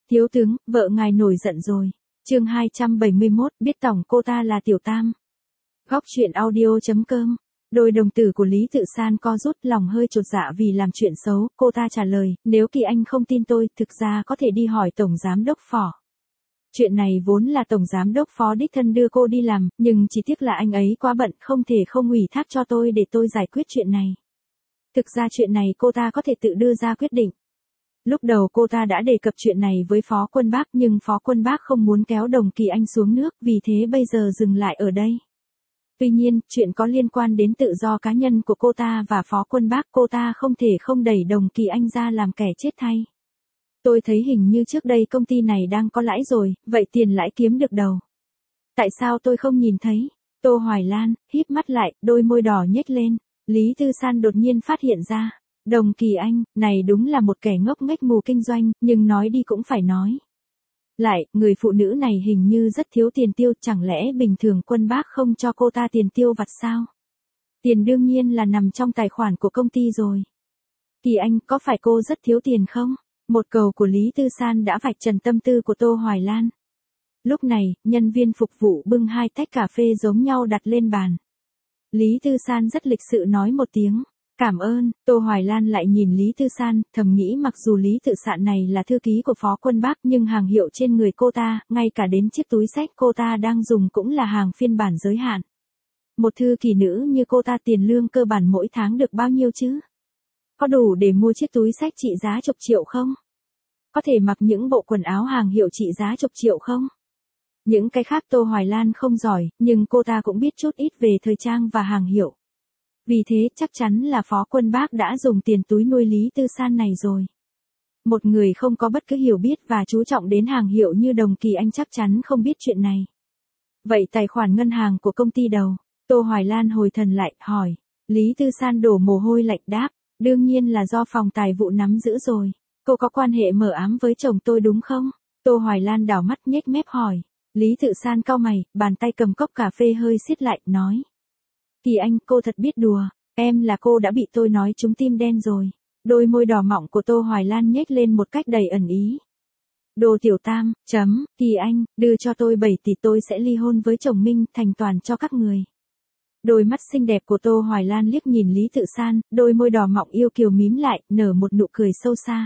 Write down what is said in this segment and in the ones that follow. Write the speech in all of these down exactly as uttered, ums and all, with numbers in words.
Thiếu tướng, vợ ngài nổi giận rồi. Chương hai trăm bảy mươi mốt, biết tổng cô ta là Tiểu Tam. Góc truyện audio chấm com. Đôi đồng tử của Lý Tự San co rút, lòng hơi chột dạ vì làm chuyện xấu, cô ta trả lời, nếu Kỳ Anh không tin tôi, thực ra có thể đi hỏi Tổng Giám đốc Phó. Chuyện này vốn là Tổng Giám đốc Phó đích thân đưa cô đi làm, nhưng chỉ tiếc là anh ấy quá bận, không thể không ủy thác cho tôi để tôi giải quyết chuyện này. Thực ra chuyện này cô ta có thể tự đưa ra quyết định. Lúc đầu cô ta đã đề cập chuyện này với Phó Quân Bác nhưng Phó Quân Bác không muốn kéo Đồng Kỳ Anh xuống nước, vì thế bây giờ dừng lại ở đây. Tuy nhiên, chuyện có liên quan đến tự do cá nhân của cô ta và Phó Quân Bác, cô ta không thể không đẩy Đồng Kỳ Anh ra làm kẻ chết thay. Tôi thấy hình như trước đây công ty này đang có lãi rồi, vậy tiền lãi kiếm được đâu? Tại sao tôi không nhìn thấy? Tô Hoài Lan, híp mắt lại, đôi môi đỏ nhếch lên. Lý Tư San đột nhiên phát hiện ra. Đồng Kỳ Anh, này đúng là một kẻ ngốc nghếch mù kinh doanh, nhưng nói đi cũng phải nói. Lại, người phụ nữ này hình như rất thiếu tiền tiêu, chẳng lẽ bình thường Quân Bác không cho cô ta tiền tiêu vặt sao? Tiền đương nhiên là nằm trong tài khoản của công ty rồi. Kỳ Anh, có phải cô rất thiếu tiền không? Một câu của Lý Tư San đã vạch trần tâm tư của Tô Hoài Lan. Lúc này, nhân viên phục vụ bưng hai tách cà phê giống nhau đặt lên bàn. Lý Tư San rất lịch sự nói một tiếng. Cảm ơn. Tô Hoài Lan lại nhìn Lý Tư San, thầm nghĩ mặc dù Lý Tự Sạn này là thư ký của Phó Quân Bác nhưng hàng hiệu trên người cô ta, ngay cả đến chiếc túi xách cô ta đang dùng cũng là hàng phiên bản giới hạn. Một thư ký nữ như cô ta tiền lương cơ bản mỗi tháng được bao nhiêu chứ? Có đủ để mua chiếc túi xách trị giá chục triệu không? Có thể mặc những bộ quần áo hàng hiệu trị giá chục triệu không? Những cái khác Tô Hoài Lan không giỏi, nhưng cô ta cũng biết chút ít về thời trang và hàng hiệu. Vì thế chắc chắn là Phó Quân Bác đã dùng tiền túi nuôi Lý Tư San này rồi. Một người không có bất cứ hiểu biết và chú trọng đến hàng hiệu như Đồng Kỳ Anh chắc chắn không biết chuyện này. Vậy tài khoản ngân hàng của công ty đâu? Tô Hoài Lan hồi thần lại, hỏi. Lý Tư San đổ mồ hôi lạnh đáp. Đương nhiên là do phòng tài vụ nắm giữ rồi. Cô có quan hệ mờ ám với chồng tôi đúng không? Tô Hoài Lan đảo mắt nhếch mép hỏi. Lý Tự San cau mày, bàn tay cầm cốc cà phê hơi siết lại, nói. Kỳ Anh, cô thật biết đùa, em là cô đã bị tôi nói trúng tim đen rồi. Đôi môi đỏ mọng của Tô Hoài Lan nhếch lên một cách đầy ẩn ý. Đồ Tiểu Tam, chấm, Kỳ Anh, đưa cho tôi bảy tỷ tôi sẽ ly hôn với chồng Minh, thành toàn cho các người. Đôi mắt xinh đẹp của Tô Hoài Lan liếc nhìn Lý Tự San, đôi môi đỏ mọng yêu kiều mím lại, nở một nụ cười sâu xa.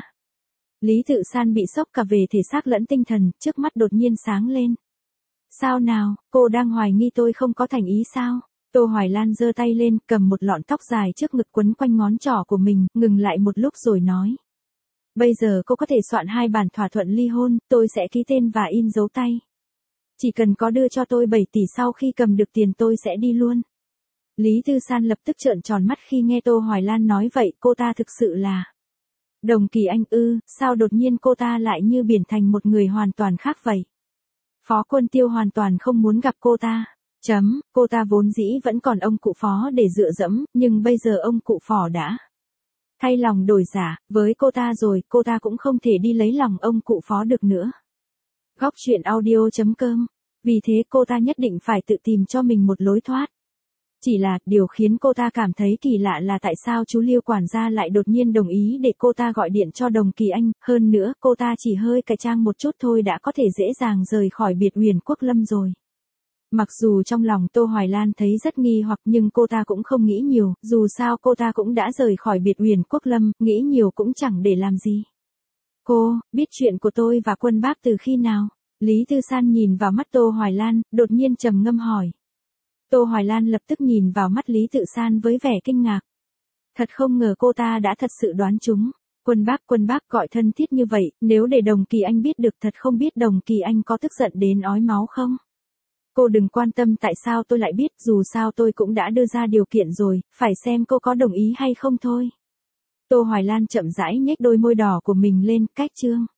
Lý Tự San bị sốc cả về thể xác lẫn tinh thần, trước mắt đột nhiên sáng lên. Sao nào, cô đang hoài nghi tôi không có thành ý sao? Tô Hoài Lan giơ tay lên, cầm một lọn tóc dài trước ngực quấn quanh ngón trỏ của mình, ngừng lại một lúc rồi nói. Bây giờ cô có thể soạn hai bản thỏa thuận ly hôn, tôi sẽ ký tên và in dấu tay. Chỉ cần có đưa cho tôi bảy tỷ sau khi cầm được tiền tôi sẽ đi luôn. Lý Tư San lập tức trợn tròn mắt khi nghe Tô Hoài Lan nói vậy, cô ta thực sự là. Đồng Kỳ Anh ư, sao đột nhiên cô ta lại như biển thành một người hoàn toàn khác vậy? Phó Quân Tiêu hoàn toàn không muốn gặp cô ta. Chấm, cô ta vốn dĩ vẫn còn ông cụ Phó để dựa dẫm, nhưng bây giờ ông cụ Phó đã thay lòng đổi dạ, với cô ta rồi, cô ta cũng không thể đi lấy lòng ông cụ Phó được nữa. Góc truyện audio chấm com. Vì thế cô ta nhất định phải tự tìm cho mình một lối thoát. Chỉ là, điều khiến cô ta cảm thấy kỳ lạ là tại sao chú Liêu quản gia lại đột nhiên đồng ý để cô ta gọi điện cho Đồng Kỳ Anh, hơn nữa, cô ta chỉ hơi cải trang một chút thôi đã có thể dễ dàng rời khỏi biệt Uyển Quốc Lâm rồi. Mặc dù trong lòng Tô Hoài Lan thấy rất nghi hoặc nhưng cô ta cũng không nghĩ nhiều, dù sao cô ta cũng đã rời khỏi biệt Uyển Quốc Lâm, nghĩ nhiều cũng chẳng để làm gì. Cô, biết chuyện của tôi và Quân Bác từ khi nào? Lý Tư San nhìn vào mắt Tô Hoài Lan, đột nhiên trầm ngâm hỏi. Tô Hoài Lan lập tức nhìn vào mắt Lý Tự San với vẻ kinh ngạc. Thật không ngờ cô ta đã thật sự đoán trúng. Quân Bác, Quân Bác gọi thân thiết như vậy, nếu để Đồng Kỳ Anh biết được thật không biết Đồng Kỳ Anh có tức giận đến ói máu không? Cô đừng quan tâm tại sao tôi lại biết, dù sao tôi cũng đã đưa ra điều kiện rồi, phải xem cô có đồng ý hay không thôi. Tô Hoài Lan chậm rãi nhếch đôi môi đỏ của mình lên, cách chương.